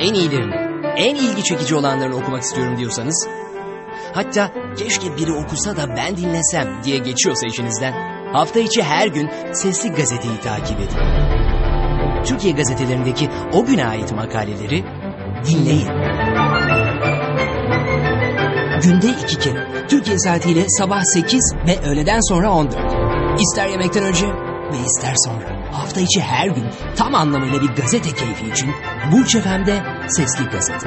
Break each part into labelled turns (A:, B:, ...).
A: en iyilerini, en ilgi çekici olanlarını okumak istiyorum diyorsanız, hatta keşke biri okusa da ben dinlesem diye geçiyorsa içinizden, hafta içi her gün Sesli Gazete'yi takip edin. Türkiye gazetelerindeki o güne ait makaleleri dinleyin. Günde 2 kere, Türkiye saatiyle sabah 8 ve öğleden sonra 14. İster yemekten önce ve ister sonra. Hafta içi her gün tam anlamıyla bir gazete keyfi için Burç FM'de Sesli Gazete.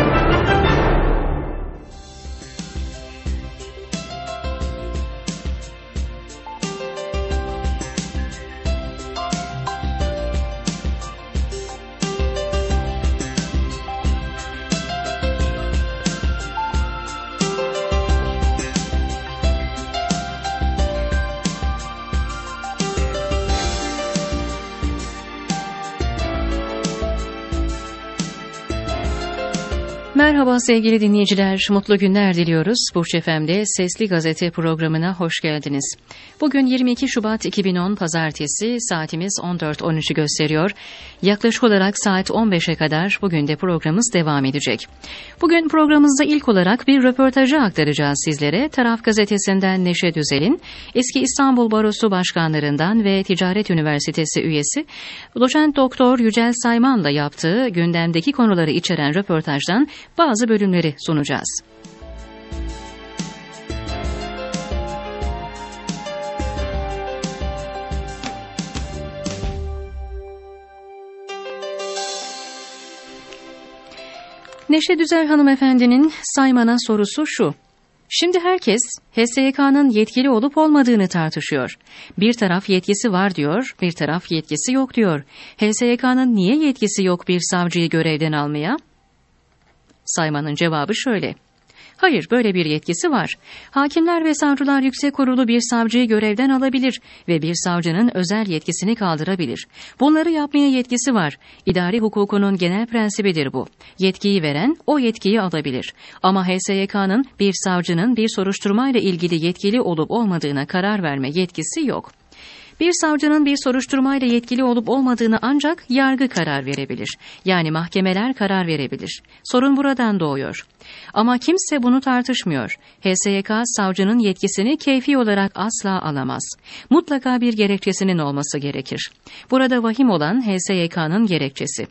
B: Merhaba sevgili dinleyiciler, mutlu günler diliyoruz. Burç FM'de Sesli Gazete programına hoş geldiniz. Bugün 22 Şubat 2010 Pazartesi, saatimiz 14.13'ü gösteriyor. Yaklaşık olarak saat 15'e kadar bugün de programımız devam edecek. Bugün programımızda ilk olarak bir röportajı aktaracağız sizlere. Taraf Gazetesi'nden Neşe Düzel'in, eski İstanbul Barosu Başkanlarından ve Ticaret Üniversitesi üyesi Doçent Doktor Yücel Sayman'la yaptığı gündemdeki konuları içeren röportajdan bazı bölümleri sunacağız. Neşe Düzel hanımefendinin Sayman'a sorusu şu: Şimdi herkes HSYK'nın yetkili olup olmadığını tartışıyor. Bir taraf yetkisi var diyor, bir taraf yetkisi yok diyor. HSYK'nın niye yetkisi yok bir savcıyı görevden almaya? Sayman'ın cevabı şöyle: Hayır, böyle bir yetkisi var. Hakimler ve Savcılar Yüksek Kurulu bir savcıyı görevden alabilir ve bir savcının özel yetkisini kaldırabilir. Bunları yapmaya yetkisi var. İdari hukukunun genel prensibidir bu. Yetkiyi veren o yetkiyi alabilir. Ama HSYK'nın bir savcının bir soruşturmayla ilgili yetkili olup olmadığına karar verme yetkisi yok. Bir savcının bir soruşturmayla yetkili olup olmadığını ancak yargı karar verebilir. Yani mahkemeler karar verebilir. Sorun buradan doğuyor. Ama kimse bunu tartışmıyor. HSYK savcının yetkisini keyfi olarak asla alamaz. Mutlaka bir gerekçesinin olması gerekir. Burada vahim olan HSYK'nın gerekçesi.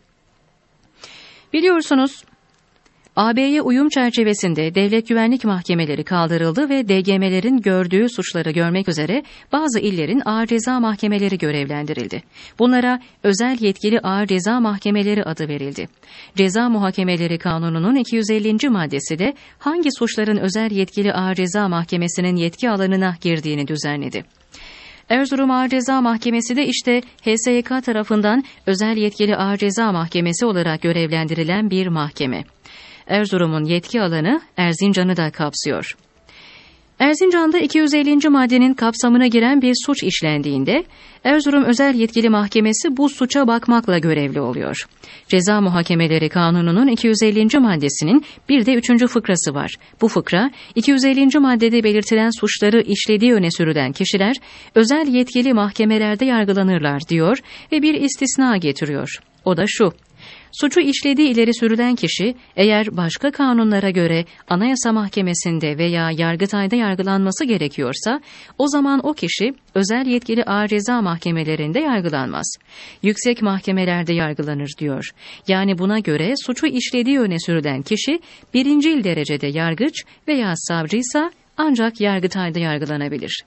B: Biliyorsunuz, AB'ye uyum çerçevesinde devlet güvenlik mahkemeleri kaldırıldı ve DGM'lerin gördüğü suçları görmek üzere bazı illerin ağır ceza mahkemeleri görevlendirildi. Bunlara özel yetkili ağır ceza mahkemeleri adı verildi. Ceza Muhakemeleri Kanunu'nun 250. maddesi de hangi suçların özel yetkili ağır ceza mahkemesinin yetki alanına girdiğini düzenledi. Erzurum Ağır Ceza Mahkemesi de işte HSYK tarafından özel yetkili ağır ceza mahkemesi olarak görevlendirilen bir mahkeme. Erzurum'un yetki alanı Erzincan'ı da kapsıyor. Erzincan'da 250. maddenin kapsamına giren bir suç işlendiğinde Erzurum Özel Yetkili Mahkemesi bu suça bakmakla görevli oluyor. Ceza Muhakemeleri Kanunu'nun 250. maddesinin bir de 3. fıkrası var. Bu fıkra 250. maddede belirtilen suçları işlediği öne sürülen kişiler özel yetkili mahkemelerde yargılanırlar diyor ve bir istisna getiriyor. O da şu: Suçu işlediği ileri sürülen kişi eğer başka kanunlara göre Anayasa Mahkemesi'nde veya Yargıtay'da yargılanması gerekiyorsa o zaman o kişi özel yetkili ağır ceza mahkemelerinde yargılanmaz. Yüksek mahkemelerde yargılanır diyor. Yani buna göre suçu işlediği öne sürülen kişi birincil derecede yargıç veya savcıysa ancak Yargıtay'da yargılanabilir.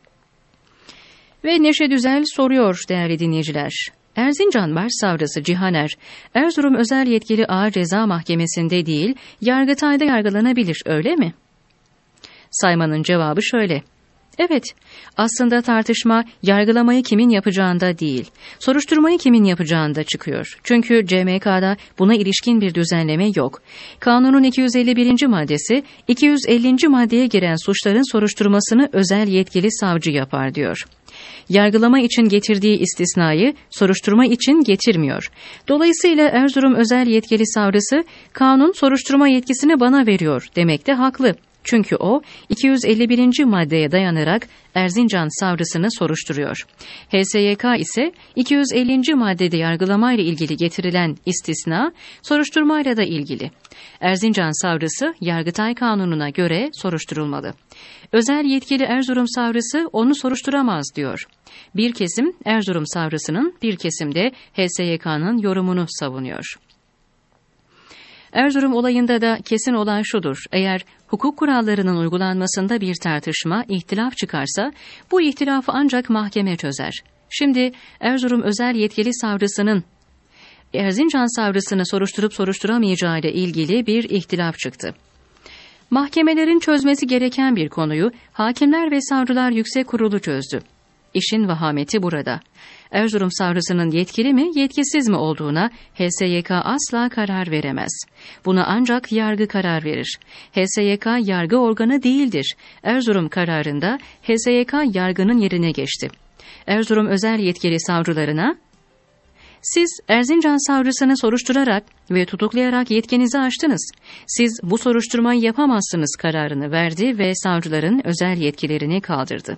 B: Ve Neşe Düzel soruyor değerli dinleyiciler. Erzincan Başsavcısı Cihaner, Erzurum Özel Yetkili Ağır Ceza Mahkemesi'nde değil, Yargıtay'da yargılanabilir, öyle mi? Sayman'ın cevabı şöyle: Evet, aslında tartışma yargılamayı kimin yapacağında değil, soruşturmayı kimin yapacağında çıkıyor. Çünkü CMK'da buna ilişkin bir düzenleme yok. Kanunun 251. maddesi, 250. maddeye giren suçların soruşturmasını özel yetkili savcı yapar diyor. Yargılama için getirdiği istisnayı soruşturma için getirmiyor. Dolayısıyla Erzurum Özel Yetkili Savcısı kanun soruşturma yetkisini bana veriyor demekte haklı. Çünkü o 251. maddeye dayanarak Erzincan savcısını soruşturuyor. HSYK ise 250. maddede yargılamayla ilgili getirilen istisna soruşturmayla da ilgili. Erzincan savcısı Yargıtay Kanunu'na göre soruşturulmalı. Özel yetkili Erzurum savcısı onu soruşturamaz diyor. Bir kesim Erzurum savcısının, bir kesim de HSYK'nın yorumunu savunuyor. Erzurum olayında da kesin olan şudur: eğer hukuk kurallarının uygulanmasında bir tartışma, ihtilaf çıkarsa bu ihtilafı ancak mahkeme çözer. Şimdi Erzurum özel yetkili savcısının Erzincan savcısını soruşturup soruşturamayacağı ile ilgili bir ihtilaf çıktı. Mahkemelerin çözmesi gereken bir konuyu Hakimler ve Savcılar Yüksek Kurulu çözdü. İşin vahameti burada. Erzurum savcısının yetkili mi, yetkisiz mi olduğuna HSYK asla karar veremez. Buna ancak yargı karar verir. HSYK yargı organı değildir. Erzurum kararında HSYK yargının yerine geçti. Erzurum özel yetkili savcılarına, "Siz Erzincan savcısını soruşturarak ve tutuklayarak yetkinizi aştınız. Siz bu soruşturmayı yapamazsınız" kararını verdi ve savcıların özel yetkilerini kaldırdı.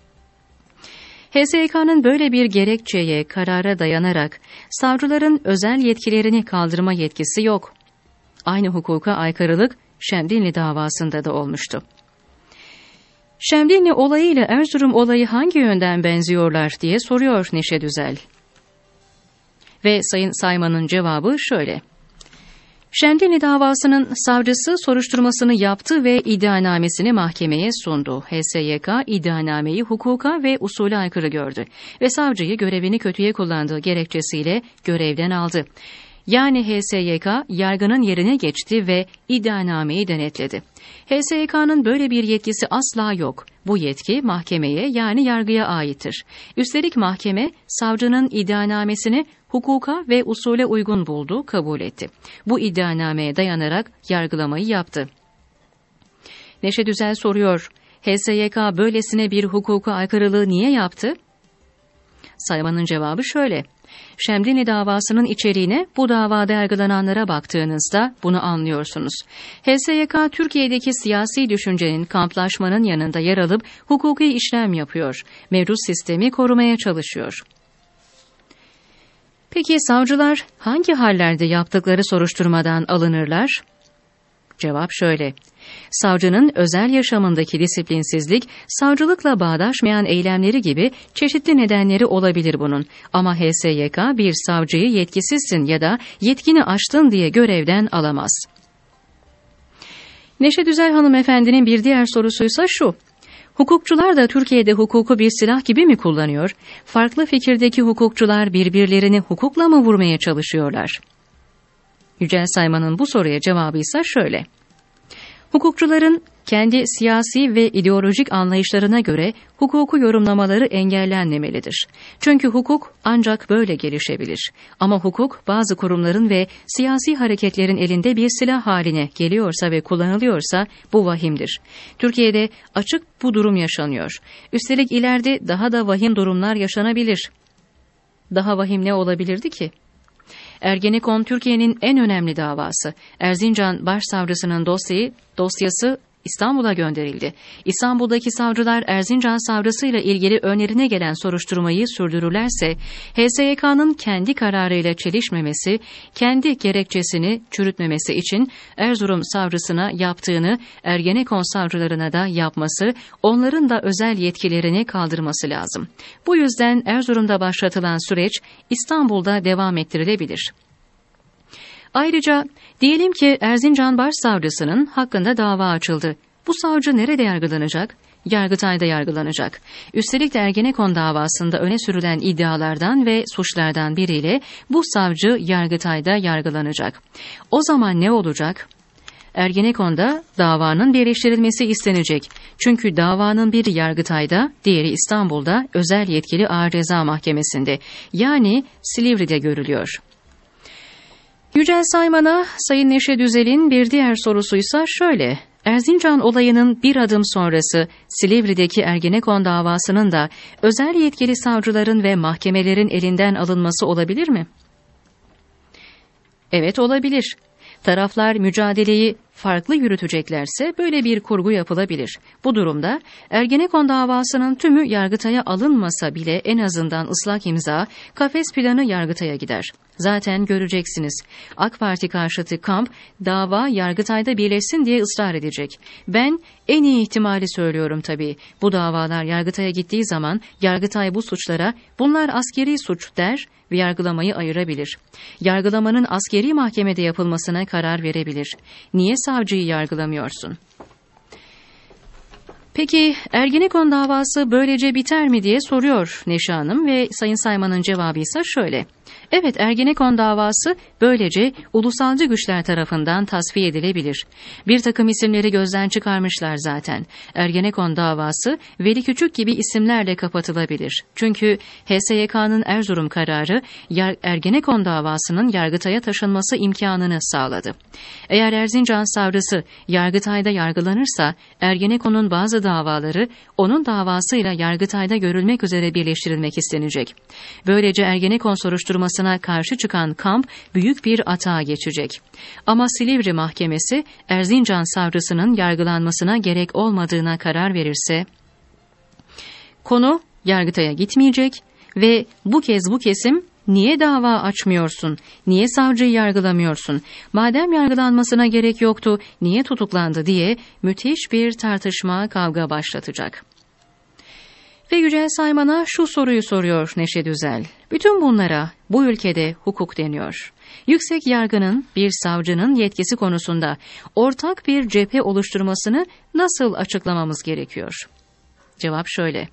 B: HSYK'nın böyle bir gerekçeye, karara dayanarak savcıların özel yetkilerini kaldırma yetkisi yok. Aynı hukuka aykırılık Şemdinli davasında da olmuştu. Şemdinli olayı ile Erzurum olayı hangi yönden benziyorlar diye soruyor Neşe Düzel. Ve Sayın Sayman'ın cevabı şöyle: Şemdinli davasının savcısı soruşturmasını yaptı ve iddianamesini mahkemeye sundu. HSYK iddianameyi hukuka ve usule aykırı gördü ve savcıyı görevini kötüye kullandığı gerekçesiyle görevden aldı. Yani HSYK yargının yerine geçti ve iddianameyi denetledi. HSYK'nın böyle bir yetkisi asla yok. Bu yetki mahkemeye, yani yargıya aittir. Üstelik mahkeme savcının iddianamesini hukuka ve usule uygun buldu, kabul etti. Bu iddianameye dayanarak yargılamayı yaptı. Neşe Düzel soruyor: HSYK böylesine bir hukuka aykırılığı niye yaptı? Sayman'ın cevabı şöyle: Şemdinli davasının içeriğine, bu davada yargılananlara baktığınızda bunu anlıyorsunuz. HSYK Türkiye'deki siyasi düşüncenin, kamplaşmanın yanında yer alıp hukuki işlem yapıyor. Mevcut sistemi korumaya çalışıyor. Peki savcılar hangi hallerde yaptıkları soruşturmadan alınırlar? Cevap şöyle: Savcının özel yaşamındaki disiplinsizlik, savcılıkla bağdaşmayan eylemleri gibi çeşitli nedenleri olabilir bunun. Ama HSYK bir savcıyı yetkisizsin ya da yetkini aştın diye görevden alamaz. Neşe Düzel hanımefendinin bir diğer sorusuysa şu: Hukukçular da Türkiye'de hukuku bir silah gibi mi kullanıyor? Farklı fikirdeki hukukçular birbirlerini hukukla mı vurmaya çalışıyorlar? Yücel Sayman'ın bu soruya cevabı ise şöyle: Hukukçuların kendi siyasi ve ideolojik anlayışlarına göre hukuku yorumlamaları engellenmemelidir. Çünkü hukuk ancak böyle gelişebilir. Ama hukuk bazı kurumların ve siyasi hareketlerin elinde bir silah haline geliyorsa ve kullanılıyorsa bu vahimdir. Türkiye'de açık bu durum yaşanıyor. Üstelik ileride daha da vahim durumlar yaşanabilir. Daha vahim ne olabilirdi ki? Ergenekon Türkiye'nin en önemli davası. Erzincan Başsavcısının dosyası İstanbul'a gönderildi. İstanbul'daki savcılar Erzincan savcısıyla ilgili önlerine gelen soruşturmayı sürdürürlerse, HSYK'nın kendi kararıyla çelişmemesi, kendi gerekçesini çürütmemesi için Erzurum savcısına yaptığını Ergenekon savcılarına da yapması, onların da özel yetkilerini kaldırması lazım. Bu yüzden Erzurum'da başlatılan süreç İstanbul'da devam ettirilebilir. Ayrıca diyelim ki Erzincan Başsavcısının hakkında dava açıldı. Bu savcı nerede yargılanacak? Yargıtay'da yargılanacak. Üstelik de Ergenekon davasında öne sürülen iddialardan ve suçlardan biriyle bu savcı Yargıtay'da yargılanacak. O zaman ne olacak? Ergenekon'da davanın birleştirilmesi istenecek. Çünkü davanın biri Yargıtay'da, diğeri İstanbul'da özel yetkili Ağır Ceza Mahkemesi'nde, yani Silivri'de görülüyor. Yücel Sayman'a Sayın Neşe Düzel'in bir diğer sorusuysa şöyle: Erzincan olayının bir adım sonrası Silivri'deki Ergenekon davasının da özel yetkili savcıların ve mahkemelerin elinden alınması olabilir mi? Evet, olabilir. Taraflar mücadeleyi farklı yürüteceklerse böyle bir kurgu yapılabilir. Bu durumda Ergenekon davasının tümü Yargıtay'a alınmasa bile en azından ıslak imza, kafes planı Yargıtay'a gider. Zaten göreceksiniz. AK Parti karşıtı kamp dava Yargıtay'da birleşsin diye ısrar edecek. Ben en iyi ihtimali söylüyorum tabii. Bu davalar Yargıtay'a gittiği zaman Yargıtay bu suçlara bunlar askeri suç der ve yargılamayı ayırabilir. Yargılamanın askeri mahkemede yapılmasına karar verebilir. Niye savcıyı yargılamıyorsun? Peki Ergenekon davası böylece biter mi diye soruyor Neşe Hanım ve Sayın Sayman'ın cevabı ise şöyle. Evet, Ergenekon davası böylece ulusalcı güçler tarafından tasfiye edilebilir. Bir takım isimleri gözden çıkarmışlar zaten. Ergenekon davası Veli Küçük gibi isimlerle kapatılabilir. Çünkü HSYK'nın Erzurum kararı Ergenekon davasının Yargıtay'a taşınması imkanını sağladı. Eğer Erzincan savcısı Yargıtay'da yargılanırsa Ergenekon'un bazı davaları onun davasıyla Yargıtay'da görülmek üzere birleştirilmek istenecek. Böylece Ergenekon soruşturmasına karşı çıkan kamp büyük bir atağa geçecek. Ama Silivri Mahkemesi Erzincan savcısının yargılanmasına gerek olmadığına karar verirse konu Yargıtay'a gitmeyecek ve bu kez bu kesim niye dava açmıyorsun, niye savcıyı yargılamıyorsun, madem yargılanmasına gerek yoktu niye tutuklandı diye müthiş bir tartışma, kavga başlatacak. Ve Yücel Sayman'a şu soruyu soruyor Neşe Düzel. Bütün bunlara bu ülkede hukuk deniyor. Yüksek yargının bir savcının yetkisi konusunda ortak bir cephe oluşturmasını nasıl açıklamamız gerekiyor? Cevap şöyle.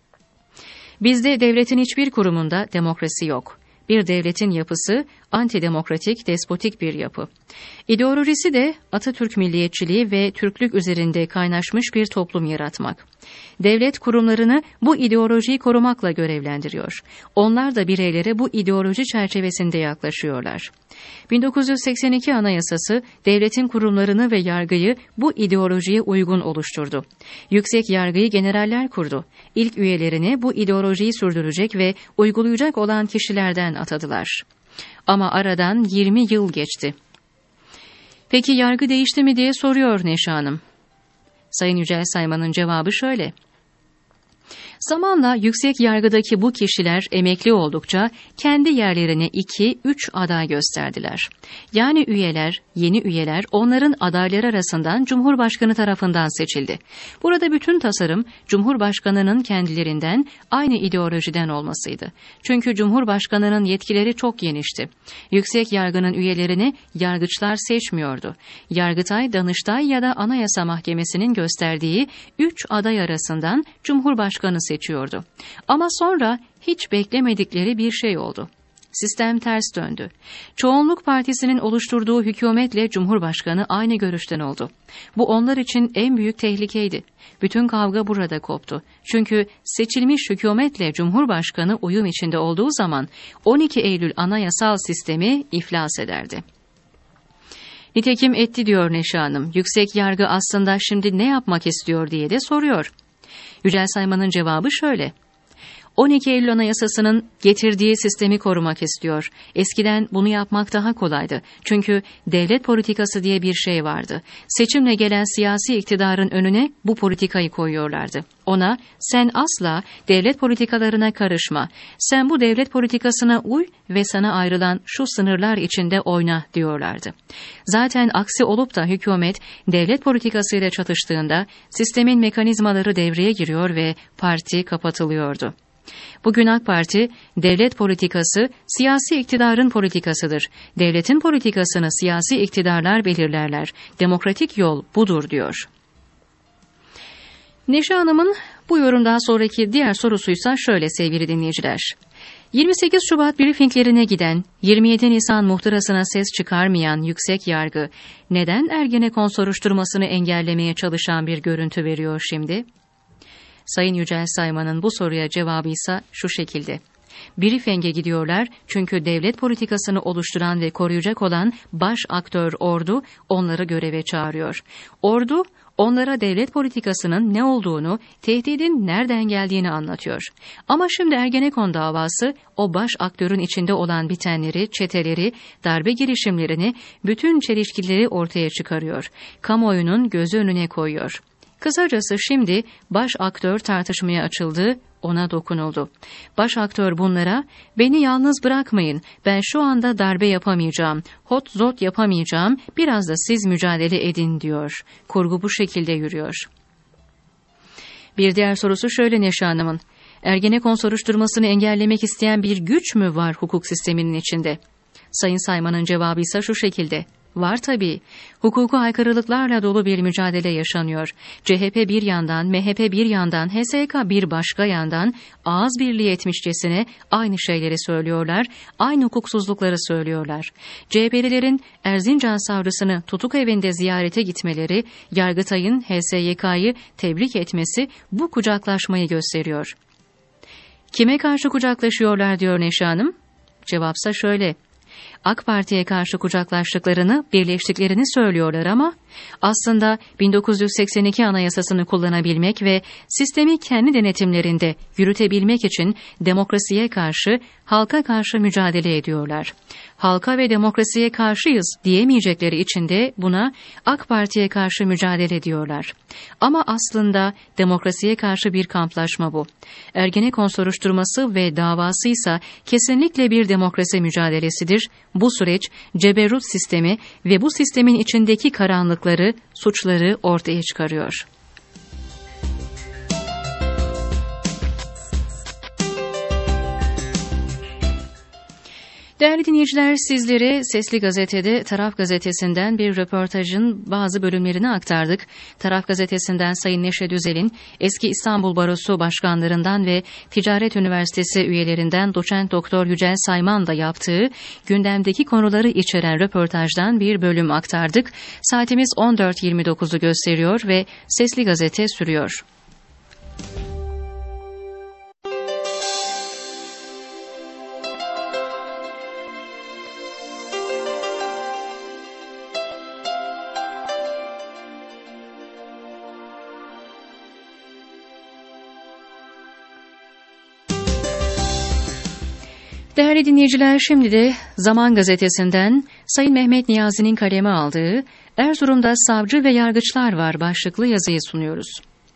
B: Bizde devletin hiçbir kurumunda demokrasi yok. Bir devletin yapısı antidemokratik, despotik bir yapı. İdeolojisi de Atatürk milliyetçiliği ve Türklük üzerinde kaynaşmış bir toplum yaratmak. Devlet kurumlarını bu ideolojiyi korumakla görevlendiriyor. Onlar da bireylere bu ideoloji çerçevesinde yaklaşıyorlar. 1982 Anayasası devletin kurumlarını ve yargıyı bu ideolojiye uygun oluşturdu. Yüksek yargıyı generaller kurdu. İlk üyelerini bu ideolojiyi sürdürecek ve uygulayacak olan kişilerden atadılar. Ama aradan 20 yıl geçti. Peki yargı değişti mi diye soruyor Neşe Hanım. Sayın Yücel Sayman'ın cevabı şöyle. Zamanla yüksek yargıdaki bu kişiler emekli oldukça kendi yerlerine 2-3 aday gösterdiler. Yani üyeler, yeni üyeler onların adayları arasından Cumhurbaşkanı tarafından seçildi. Burada bütün tasarım Cumhurbaşkanının kendilerinden aynı ideolojiden olmasıydı. Çünkü Cumhurbaşkanının yetkileri çok genişti. Yüksek yargının üyelerini yargıçlar seçmiyordu. Yargıtay, Danıştay ya da Anayasa Mahkemesi'nin gösterdiği 3 aday arasından Cumhurbaşkanı seçiyordu. Ama sonra hiç beklemedikleri bir şey oldu. Sistem ters döndü. Çoğunluk Partisi'nin oluşturduğu hükümetle Cumhurbaşkanı aynı görüşten oldu. Bu onlar için en büyük tehlikeydi. Bütün kavga burada koptu. Çünkü seçilmiş hükümetle Cumhurbaşkanı uyum içinde olduğu zaman 12 Eylül anayasal sistemi iflas ederdi. Nitekim etti diyor Neşe Hanım. Yüksek yargı aslında şimdi ne yapmak istiyor diye de soruyor. Yücel Sayman'ın cevabı şöyle. 12 Eylül Anayasası'nın getirdiği sistemi korumak istiyor. Eskiden bunu yapmak daha kolaydı. Çünkü devlet politikası diye bir şey vardı. Seçimle gelen siyasi iktidarın önüne bu politikayı koyuyorlardı. Ona sen asla devlet politikalarına karışma. Sen bu devlet politikasına uy ve sana ayrılan şu sınırlar içinde oyna diyorlardı. Zaten aksi olup da hükümet devlet politikasıyla çatıştığında sistemin mekanizmaları devreye giriyor ve parti kapatılıyordu. Bugün AK Parti, devlet politikası siyasi iktidarın politikasıdır. Devletin politikasını siyasi iktidarlar belirlerler. Demokratik yol budur diyor. Neşe Hanım'ın bu yorumdan sonraki diğer sorusuysa şöyle sevgili dinleyiciler. 28 Şubat briefinglerine giden, 27 Nisan muhtırasına ses çıkarmayan yüksek yargı neden Ergenekon soruşturmasını engellemeye çalışan bir görüntü veriyor şimdi? Sayın Yücel Sayman'ın bu soruya cevabı ise şu şekilde. Briefing'e gidiyorlar çünkü devlet politikasını oluşturan ve koruyacak olan baş aktör ordu onları göreve çağırıyor. Ordu onlara devlet politikasının ne olduğunu, tehdidin nereden geldiğini anlatıyor. Ama şimdi Ergenekon davası o baş aktörün içinde olan bitenleri, çeteleri, darbe girişimlerini, bütün çelişkileri ortaya çıkarıyor. Kamuoyunun gözü önüne koyuyor. Kısacası şimdi baş aktör tartışmaya açıldı, ona dokunuldu. Baş aktör bunlara, beni yalnız bırakmayın, ben şu anda darbe yapamayacağım, hot zot yapamayacağım, biraz da siz mücadele edin diyor. Kurgu bu şekilde yürüyor. Bir diğer sorusu şöyle Neşe Hanım'ın, Ergenekon soruşturmasını engellemek isteyen bir güç mü var hukuk sisteminin içinde? Sayın Sayman'ın cevabı ise şu şekilde. Var tabii. Hukuku aykırılıklarla dolu bir mücadele yaşanıyor. CHP bir yandan, MHP bir yandan, HSK bir başka yandan ağız birliği etmişçesine aynı şeyleri söylüyorlar, aynı hukuksuzlukları söylüyorlar. CHP'lilerin Erzincan savcısını tutuk evinde ziyarete gitmeleri, Yargıtay'ın HSYK'yı tebrik etmesi bu kucaklaşmayı gösteriyor. Kime karşı kucaklaşıyorlar diyor Neşe Hanım? Cevapsa şöyle. AK Parti'ye karşı kucaklaştıklarını, birleştiklerini söylüyorlar ama aslında 1982 Anayasasını kullanabilmek ve sistemi kendi denetimlerinde yürütebilmek için demokrasiye karşı, halka karşı mücadele ediyorlar. Halka ve demokrasiye karşıyız diyemeyecekleri için de buna AK Parti'ye karşı mücadele ediyorlar. Ama aslında demokrasiye karşı bir kamplaşma bu. Ergenekon soruşturması ve davası ise kesinlikle bir demokrasi mücadelesidir. Bu süreç ceberrut sistemi ve bu sistemin içindeki karanlıkları, suçları ortaya çıkarıyor. Değerli dinleyiciler, sizlere Sesli Gazete'de Taraf Gazetesi'nden bir röportajın bazı bölümlerini aktardık. Taraf Gazetesi'nden Sayın Neşe Düzel'in eski İstanbul Barosu başkanlarından ve Ticaret Üniversitesi üyelerinden Doçent Doktor Yücel Sayman da yaptığı gündemdeki konuları içeren röportajdan bir bölüm aktardık. Saatimiz 14.29'u gösteriyor ve Sesli Gazete sürüyor. Değerli dinleyiciler, şimdi de Zaman Gazetesi'nden Sayın Mehmet Niyazi'nin kaleme aldığı Erzurum'da savcı ve yargıçlar var başlıklı yazıyı sunuyoruz.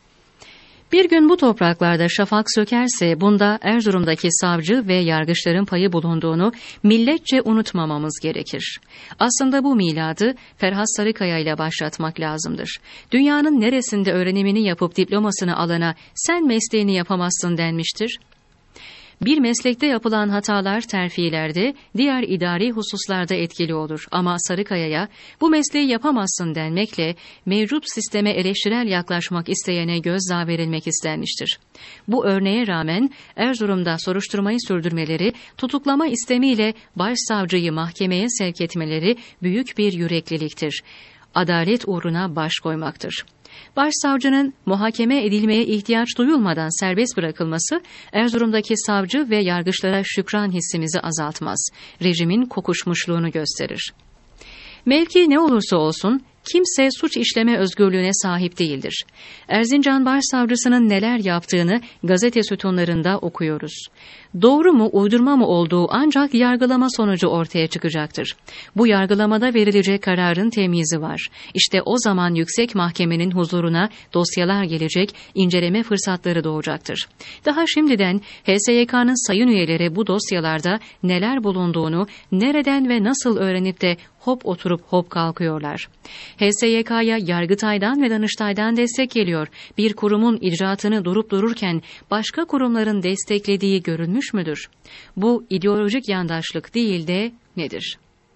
B: Bir gün bu topraklarda şafak sökerse bunda Erzurum'daki savcı ve yargıçların payı bulunduğunu milletçe unutmamamız gerekir. Aslında bu miladı Ferhat Sarıkaya ile başlatmak lazımdır. Dünyanın neresinde öğrenimini yapıp diplomasını alana sen mesleğini yapamazsın denmiştir. Bir meslekte yapılan hatalar terfilerde, diğer idari hususlarda etkili olur. Ama Sarıkaya'ya bu mesleği yapamazsın denmekle mevcut sisteme eleştirel yaklaşmak isteyene gözdağı verilmek istenmiştir. Bu örneğe rağmen Erzurum'da soruşturmayı sürdürmeleri, tutuklama istemiyle başsavcıyı mahkemeye sevk etmeleri büyük bir yürekliliktir. Adalet uğruna baş koymaktır. Başsavcının muhakeme edilmeye ihtiyaç duyulmadan serbest bırakılması, Erzurum'daki savcı ve yargıçlara şükran hissimizi azaltmaz. Rejimin kokuşmuşluğunu gösterir. Mevki ne olursa olsun, kimse suç işleme özgürlüğüne sahip değildir. Erzincan Başsavcısının neler yaptığını gazete sütunlarında okuyoruz. Doğru mu, uydurma mı olduğu ancak yargılama sonucu ortaya çıkacaktır. Bu yargılamada verilecek kararın temyizi var. İşte o zaman yüksek mahkemenin huzuruna dosyalar gelecek, inceleme fırsatları doğacaktır. Daha şimdiden HSYK'nın sayın üyeleri bu dosyalarda neler bulunduğunu, nereden ve nasıl öğrenip de hop oturup hop kalkıyorlar. HSYK'ya Yargıtay'dan ve Danıştay'dan destek geliyor. Bir kurumun icraatını durup dururken başka kurumların desteklediği görülmüş müdür? Bu ideolojik yandaşlık değil de nedir?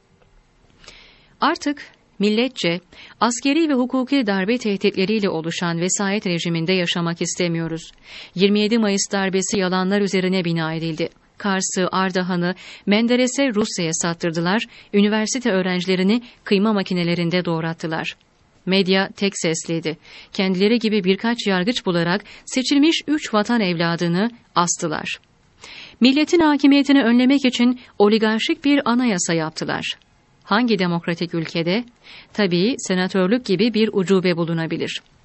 B: Artık milletçe, askeri ve hukuki darbe tehditleriyle oluşan vesayet rejiminde yaşamak istemiyoruz. 27 Mayıs darbesi yalanlar üzerine bina edildi. Kars'ı, Ardahan'ı, Menderes'e Rusya'ya sattırdılar, üniversite öğrencilerini kıyma makinelerinde doğrattılar. Medya tek sesliydi. Kendileri gibi birkaç yargıç bularak seçilmiş 3 vatan evladını astılar. Milletin hakimiyetini önlemek için oligarşik bir anayasa yaptılar. Hangi demokratik ülkede? Tabii senatörlük gibi bir ucube bulunabilir.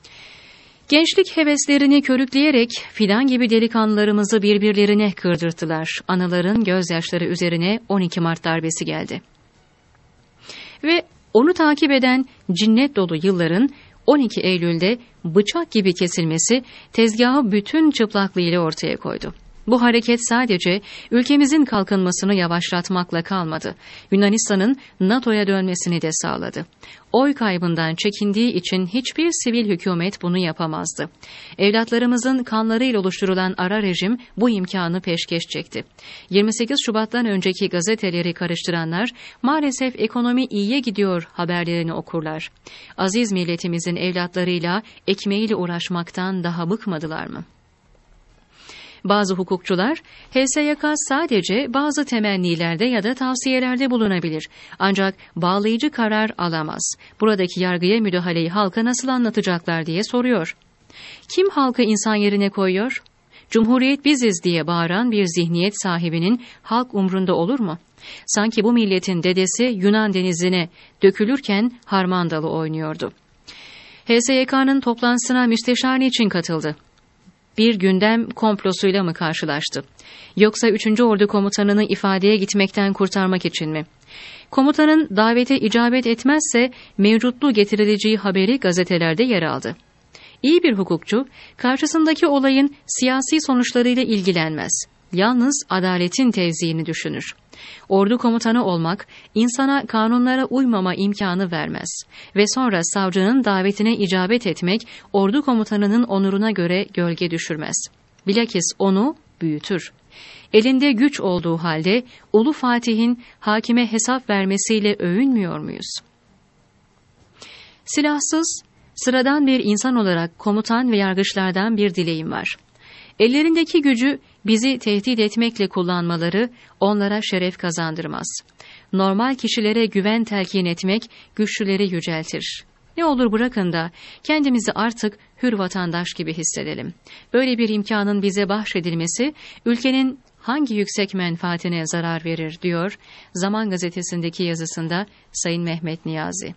B: Gençlik heveslerini körükleyerek fidan gibi delikanlılarımızı birbirlerine kırdırttılar. Anaların gözyaşları üzerine 12 Mart darbesi geldi. Ve onu takip eden cinnet dolu yılların 12 Eylül'de bıçak gibi kesilmesi tezgahı bütün çıplaklığıyla ortaya koydu. Bu hareket sadece ülkemizin kalkınmasını yavaşlatmakla kalmadı. Yunanistan'ın NATO'ya dönmesini de sağladı. Oy kaybından çekindiği için hiçbir sivil hükümet bunu yapamazdı. Evlatlarımızın kanlarıyla oluşturulan ara rejim bu imkanı peşkeş çekti. 28 Şubat'tan önceki gazeteleri karıştıranlar maalesef ekonomi iyiye gidiyor haberlerini okurlar. Aziz milletimizin evlatlarıyla, ekmeğiyle uğraşmaktan daha bıkmadılar mı? Bazı hukukçular, HSYK sadece bazı temennilerde ya da tavsiyelerde bulunabilir. Ancak bağlayıcı karar alamaz. Buradaki yargıya müdahaleyi halka nasıl anlatacaklar diye soruyor. Kim halkı insan yerine koyuyor? Cumhuriyet biziz diye bağıran bir zihniyet sahibinin halk umrunda olur mu? Sanki bu milletin dedesi Yunan denizine dökülürken harmandalı oynuyordu. HSYK'nın toplantısına müsteşar niçin katıldı? Bir gündem komplosuyla mı karşılaştı? Yoksa 3. Ordu Komutanı'nı ifadeye gitmekten kurtarmak için mi? Komutanın davete icabet etmezse mevcutluğu getirileceği haberi gazetelerde yer aldı. İyi bir hukukçu, karşısındaki olayın siyasi sonuçlarıyla ilgilenmez. Yalnız adaletin tevziğini düşünür. Ordu komutanı olmak, insana kanunlara uymama imkanı vermez. Ve sonra savcının davetine icabet etmek, ordu komutanının onuruna göre gölge düşürmez. Bilakis onu büyütür. Elinde güç olduğu halde, Ulu Fatih'in hakime hesap vermesiyle övünmüyor muyuz? Silahsız, sıradan bir insan olarak komutan ve yargıçlardan bir dileğim var. Ellerindeki gücü bizi tehdit etmekle kullanmaları onlara şeref kazandırmaz. Normal kişilere güven telkin etmek güçlüleri yüceltir. Ne olur bırakın da kendimizi artık hür vatandaş gibi hissedelim. Böyle bir imkanın bize bahşedilmesi ülkenin hangi yüksek menfaatine zarar verir diyor Zaman Gazetesi'ndeki yazısında Sayın Mehmet Niyazi.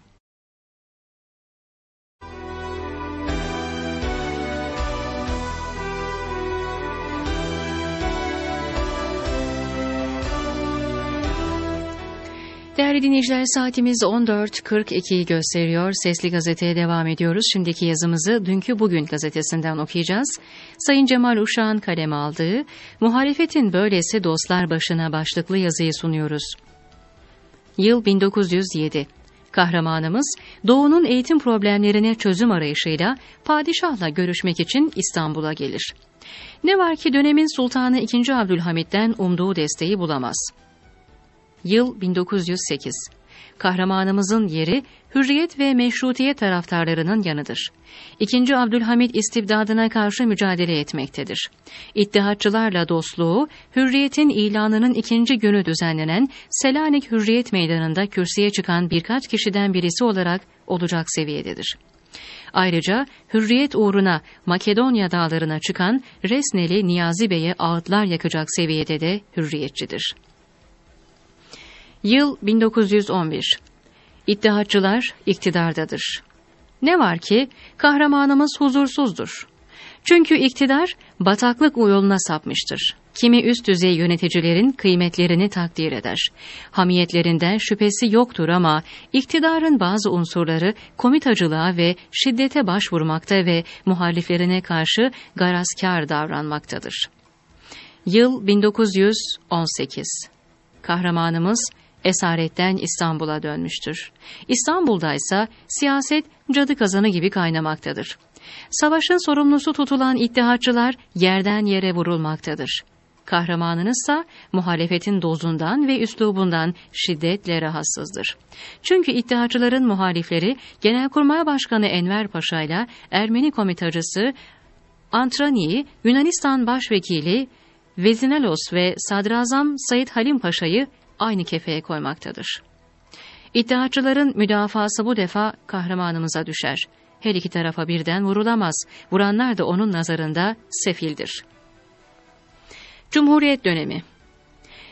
B: Değerli dinleyiciler, saatimiz 14.42'yi gösteriyor. Sesli Gazete'ye devam ediyoruz. Şimdiki yazımızı Dünkü Bugün gazetesinden okuyacağız. Sayın Cemal Uşak'ın kaleme aldığı "Muhalefetin Böylesi Dostlar Başına" başlıklı yazıyı sunuyoruz. Yıl 1907. Kahramanımız Doğu'nun eğitim problemlerine çözüm arayışıyla padişahla görüşmek için İstanbul'a gelir. Ne var ki dönemin Sultanı II. Abdülhamid'den umduğu desteği bulamaz. Yıl 1908. Kahramanımızın yeri hürriyet ve meşrutiyet taraftarlarının yanıdır. II. Abdülhamid istibdadına karşı mücadele etmektedir. İttihatçılarla dostluğu, hürriyetin ilanının 2. günü düzenlenen Selanik Hürriyet Meydanı'nda kürsüye çıkan birkaç kişiden birisi olarak olacak seviyededir. Ayrıca hürriyet uğruna Makedonya dağlarına çıkan Resneli Niyazi Bey'e ağıtlar yakacak seviyede de hürriyetçidir. Yıl 1911. İttihatçılar iktidardadır. Ne var ki kahramanımız huzursuzdur. Çünkü iktidar bataklık yoluna sapmıştır. Kimi üst düzey yöneticilerin kıymetlerini takdir eder. Hamiyetlerinden şüphesi yoktur ama iktidarın bazı unsurları komitacılığa ve şiddete başvurmakta ve muhaliflerine karşı garazkar davranmaktadır. Yıl 1918. Kahramanımız esaretten İstanbul'a dönmüştür. İstanbul'daysa siyaset cadı kazanı gibi kaynamaktadır. Savaşın sorumlusu tutulan ittihatçılar yerden yere vurulmaktadır. Kahramanınızsa muhalefetin dozundan ve üslubundan şiddetle rahatsızdır. Çünkü ittihatçıların muhalifleri Genelkurmay Başkanı Enver Paşa ile Ermeni komitacısı Antrani'yi, Yunanistan Başvekili Vezinalos ve Sadrazam Said Halim Paşa'yı aynı kefeye koymaktadır. İttihatçıların müdafası bu defa kahramanımıza düşer. Her iki tarafa birden vurulamaz. Vuranlar da onun nazarında sefildir. Cumhuriyet dönemi.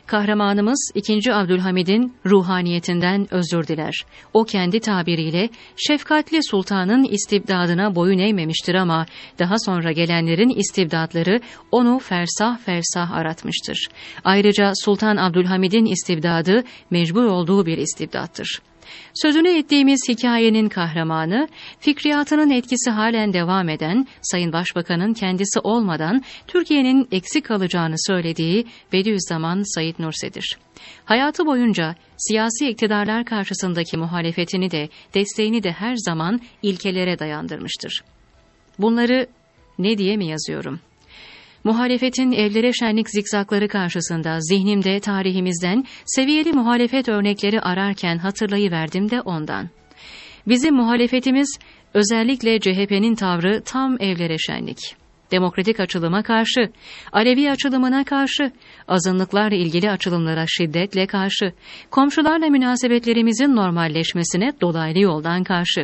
B: Kahramanımız 2. Abdülhamid'in ruhaniyetinden özür diler. O kendi tabiriyle şefkatli sultanın istibdadına boyun eğmemiştir ama daha sonra gelenlerin istibdatları onu fersah fersah aratmıştır. Ayrıca Sultan Abdülhamid'in istibdadı mecbur olduğu bir istibdattır. Sözünü ettiğimiz hikayenin kahramanı, fikriyatının etkisi halen devam eden, Sayın Başbakan'ın kendisi olmadan Türkiye'nin eksik kalacağını söylediği Bediüzzaman Said Nursi'dir. Hayatı boyunca siyasi iktidarlar karşısındaki muhalefetini de, desteğini de her zaman ilkelere dayandırmıştır. Bunları ne diye mi yazıyorum? Muhalefetin evlere şenlik zikzakları karşısında zihnimde tarihimizden seviyeli muhalefet örnekleri ararken hatırlayıverdim de ondan. Bizim muhalefetimiz özellikle CHP'nin tavrı tam evlere şenlik. Demokratik açılıma karşı, Alevi açılımına karşı, azınlıklarla ilgili açılımlara şiddetle karşı, komşularla münasebetlerimizin normalleşmesine dolaylı yoldan karşı.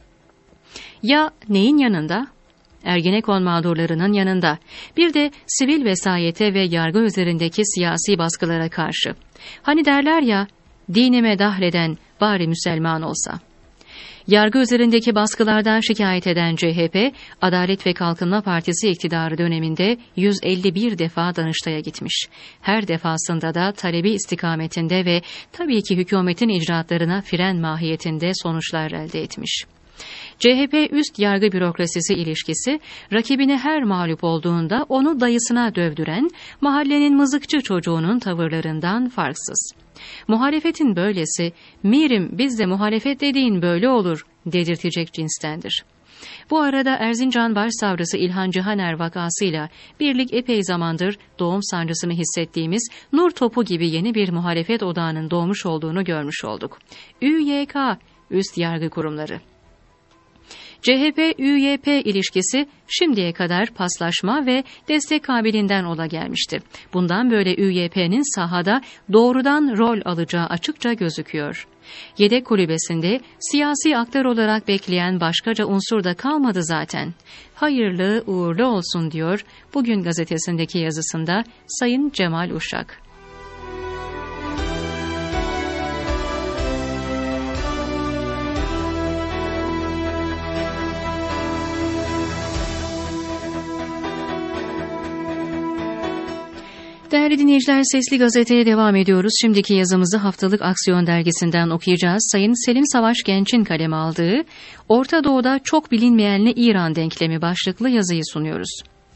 B: Ya neyin yanında? Ergenekon mağdurlarının yanında, bir de sivil vesayete ve yargı üzerindeki siyasi baskılara karşı. Hani derler ya, dinime dahleden bari Müslüman olsa. Yargı üzerindeki baskılardan şikayet eden CHP, Adalet ve Kalkınma Partisi iktidarı döneminde 151 defa Danıştay'a gitmiş. Her defasında da talebi istikametinde ve tabii ki hükümetin icraatlarına fren mahiyetinde sonuçlar elde etmiş. CHP üst yargı bürokrasisi ilişkisi, rakibine her mağlup olduğunda onu dayısına dövdüren mahallenin mızıkçı çocuğunun tavırlarından farksız. Muhalefetin böylesi, mirim bizde muhalefet dediğin böyle olur dedirtecek cinstendir. Bu arada Erzincan Başsavcısı İlhan Cihaner vakasıyla birlik epey zamandır doğum sancısını hissettiğimiz nur topu gibi yeni bir muhalefet odağının doğmuş olduğunu görmüş olduk. ÜYK, üst yargı kurumları. CHP-ÜYP ilişkisi şimdiye kadar paslaşma ve destek kabiliğinden ola gelmişti. Bundan böyle ÜYP'nin sahada doğrudan rol alacağı açıkça gözüküyor. Yedek kulübesinde siyasi aktör olarak bekleyen başkaca unsur da kalmadı zaten. Hayırlı uğurlu olsun diyor Bugün gazetesindeki yazısında Sayın Cemal Uşak. Değerli dinleyiciler, Sesli Gazete'ye devam ediyoruz. Şimdiki yazımızı Haftalık Aksiyon dergisinden okuyacağız. Sayın Selin Savaş Genç'in kaleme aldığı Orta Doğu'da çok bilinmeyenli İran denklemi başlıklı yazıyı sunuyoruz.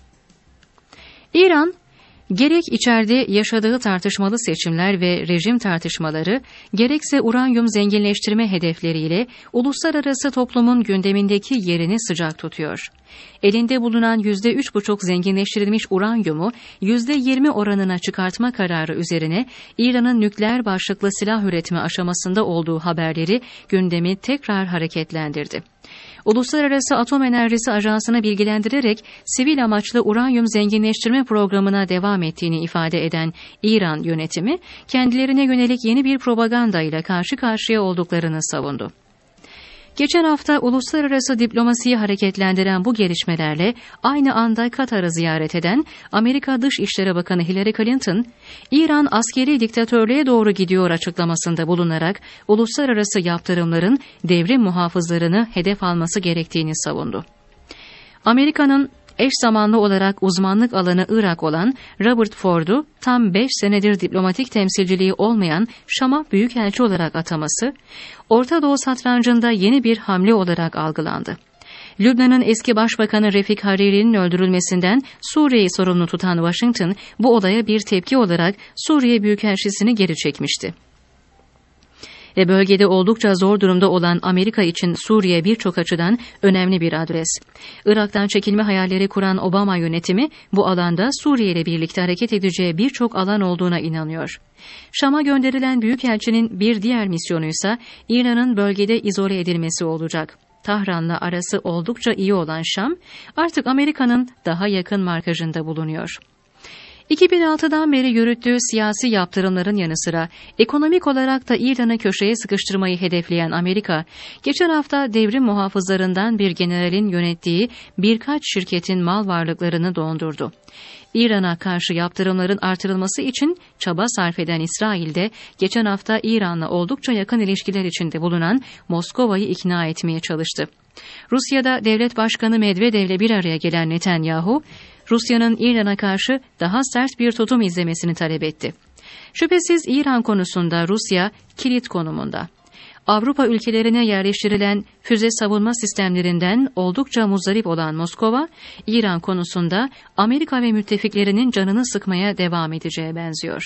B: İran, gerek içeride yaşadığı tartışmalı seçimler ve rejim tartışmaları, gerekse uranyum zenginleştirme hedefleriyle uluslararası toplumun gündemindeki yerini sıcak tutuyor. Elinde bulunan %3,5 zenginleştirilmiş uranyumu %20 oranına çıkartma kararı üzerine İran'ın nükleer başlıklı silah üretimi aşamasında olduğu haberleri gündemi tekrar hareketlendirdi. Uluslararası Atom Enerjisi Ajansı'nı bilgilendirerek sivil amaçlı uranyum zenginleştirme programına devam ettiğini ifade eden İran yönetimi, kendilerine yönelik yeni bir propaganda ile karşı karşıya olduklarını savundu. Geçen hafta uluslararası diplomasiyi hareketlendiren bu gelişmelerle aynı anda Katar'ı ziyaret eden Amerika Dışişleri Bakanı Hillary Clinton, İran askeri diktatörlüğe doğru gidiyor açıklamasında bulunarak uluslararası yaptırımların devrim muhafızlarını hedef alması gerektiğini savundu. Amerika'nın eş zamanlı olarak uzmanlık alanı Irak olan Robert Ford'u tam 5 senedir diplomatik temsilciliği olmayan Şam'a büyükelçi olarak ataması, Orta Doğu satrancında yeni bir hamle olarak algılandı. Lübnan'ın eski başbakanı Refik Hariri'nin öldürülmesinden Suriye'yi sorumlu tutan Washington, bu olaya bir tepki olarak Suriye Büyükelçisini geri çekmişti. Ve bölgede oldukça zor durumda olan Amerika için Suriye birçok açıdan önemli bir adres. Irak'tan çekilme hayalleri kuran Obama yönetimi bu alanda Suriye ile birlikte hareket edeceği birçok alan olduğuna inanıyor. Şam'a gönderilen büyükelçinin bir diğer misyonu ise İran'ın bölgede izole edilmesi olacak. Tahran'la arası oldukça iyi olan Şam, artık Amerika'nın daha yakın markajında bulunuyor. 2006'dan beri yürüttüğü siyasi yaptırımların yanı sıra ekonomik olarak da İran'ı köşeye sıkıştırmayı hedefleyen Amerika, geçen hafta devrim muhafızlarından bir generalin yönettiği birkaç şirketin mal varlıklarını dondurdu. İran'a karşı yaptırımların artırılması için çaba sarf eden İsrail'de geçen hafta İran'la oldukça yakın ilişkiler içinde bulunan Moskova'yı ikna etmeye çalıştı. Rusya'da Devlet Başkanı Medvedev'le bir araya gelen Netanyahu, Rusya'nın İran'a karşı daha sert bir tutum izlemesini talep etti. Şüphesiz İran konusunda Rusya kilit konumunda. Avrupa ülkelerine yerleştirilen füze savunma sistemlerinden oldukça muzdarip olan Moskova, İran konusunda Amerika ve müttefiklerinin canını sıkmaya devam edeceğe benziyor.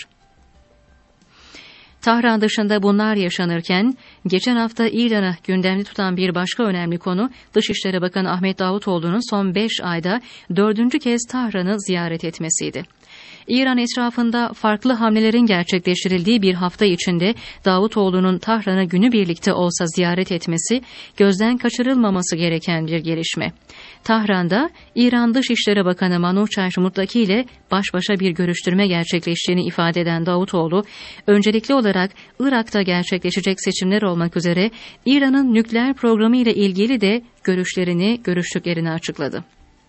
B: Tahran dışında bunlar yaşanırken, geçen hafta İran'ı gündemde tutan bir başka önemli konu, Dışişleri Bakanı Ahmet Davutoğlu'nun son 5 ayda 4. kez Tahran'ı ziyaret etmesiydi. İran etrafında farklı hamlelerin gerçekleştirildiği bir hafta içinde Davutoğlu'nun Tahran'ı günübirlikte olsa ziyaret etmesi gözden kaçırılmaması gereken bir gelişme. Tahran'da İran Dışişleri Bakanı Manuçer Muttaki ile baş başa bir görüştürme gerçekleştiğini ifade eden Davutoğlu, öncelikli olarak Irak'ta gerçekleşecek seçimler olmak üzere İran'ın nükleer programı ile ilgili de görüştüklerini açıkladı.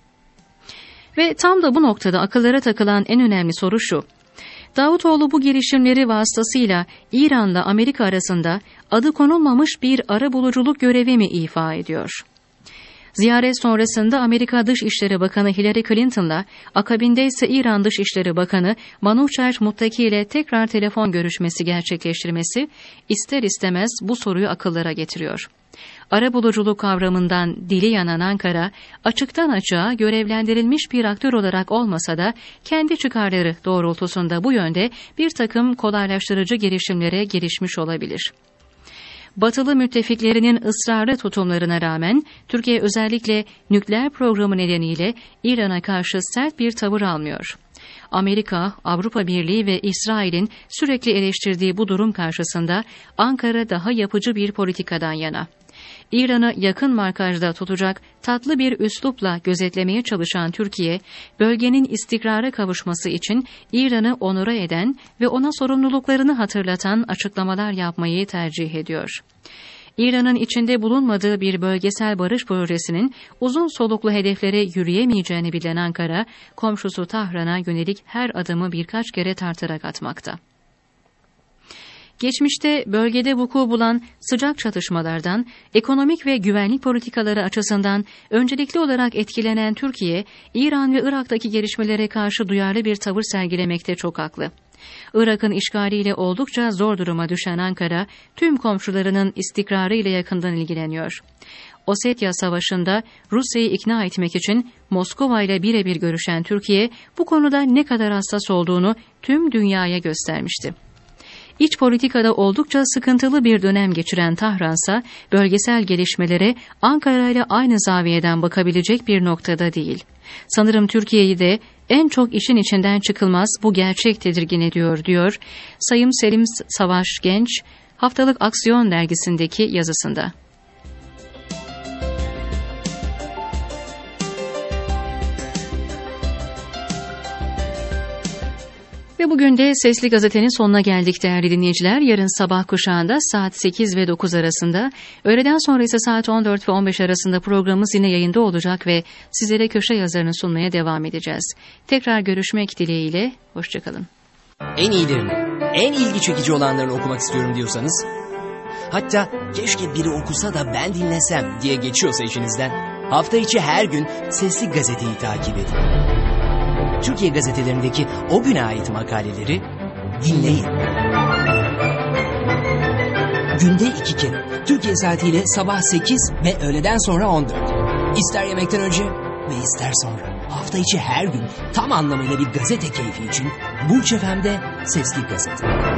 B: Ve tam da bu noktada akıllara takılan en önemli soru şu: Davutoğlu bu girişimleri vasıtasıyla İran'la Amerika arasında adı konulmamış bir arabuluculuk görevi mi ifa ediyor? Ziyaret sonrasında Amerika Dışişleri Bakanı Hillary Clinton'la, akabinde ise İran Dışişleri Bakanı Manuçer Muttaki ile tekrar telefon görüşmesi gerçekleştirmesi ister istemez bu soruyu akıllara getiriyor. Arabuluculuk kavramından dili yanan Ankara, açıktan açığa görevlendirilmiş bir aktör olarak olmasa da kendi çıkarları doğrultusunda bu yönde bir takım kolaylaştırıcı girişimlere girişmiş olabilir. Batılı müttefiklerinin ısrarlı tutumlarına rağmen Türkiye özellikle nükleer programı nedeniyle İran'a karşı sert bir tavır almıyor. Amerika, Avrupa Birliği ve İsrail'in sürekli eleştirdiği bu durum karşısında Ankara daha yapıcı bir politikadan yana. İran'ı yakın markajda tutacak tatlı bir üslupla gözetlemeye çalışan Türkiye, bölgenin istikrara kavuşması için İran'ı onure eden ve ona sorumluluklarını hatırlatan açıklamalar yapmayı tercih ediyor. İran'ın içinde bulunmadığı bir bölgesel barış projesinin uzun soluklu hedeflere yürüyemeyeceğini bilen Ankara, komşusu Tahran'a yönelik her adımı birkaç kere tartarak atmakta. Geçmişte bölgede vuku bulan sıcak çatışmalardan, ekonomik ve güvenlik politikaları açısından öncelikli olarak etkilenen Türkiye, İran ve Irak'taki gelişmelere karşı duyarlı bir tavır sergilemekte çok haklı. Irak'ın işgaliyle oldukça zor duruma düşen Ankara, tüm komşularının istikrarı ile yakından ilgileniyor. Ossetya Savaşı'nda Rusya'yı ikna etmek için Moskova ile birebir görüşen Türkiye, bu konuda ne kadar hassas olduğunu tüm dünyaya göstermişti. İç politikada oldukça sıkıntılı bir dönem geçiren Tahransa, bölgesel gelişmelere Ankara ile aynı zaviyeden bakabilecek bir noktada değil. Sanırım Türkiye'yi de en çok işin içinden çıkılmaz bu gerçek tedirgin ediyor, diyor Sayın Selim Savaş Genç, Haftalık Aksiyon dergisindeki yazısında. Ve bugün de Sesli Gazete'nin sonuna geldik değerli dinleyiciler. Yarın sabah kuşağında saat 8 ve 9 arasında, öğleden sonra ise saat 14 ve 15 arasında programımız yine yayında olacak ve sizlere köşe yazarını sunmaya devam edeceğiz. Tekrar görüşmek dileğiyle, hoşçakalın.
A: En iyilerini, en ilgi çekici olanlarını okumak istiyorum diyorsanız, hatta keşke biri okusa da ben dinlesem diye geçiyorsa işinizden, hafta içi her gün Sesli Gazete'yi takip edin. Türkiye gazetelerindeki o güne ait makaleleri dinleyin. Günde 2 kere, Türkiye saatiyle sabah 8 ve öğleden sonra 14. İster yemekten önce ve ister sonra. Hafta içi her gün tam anlamıyla bir gazete keyfi için Burç FM'de Sesli Gazete.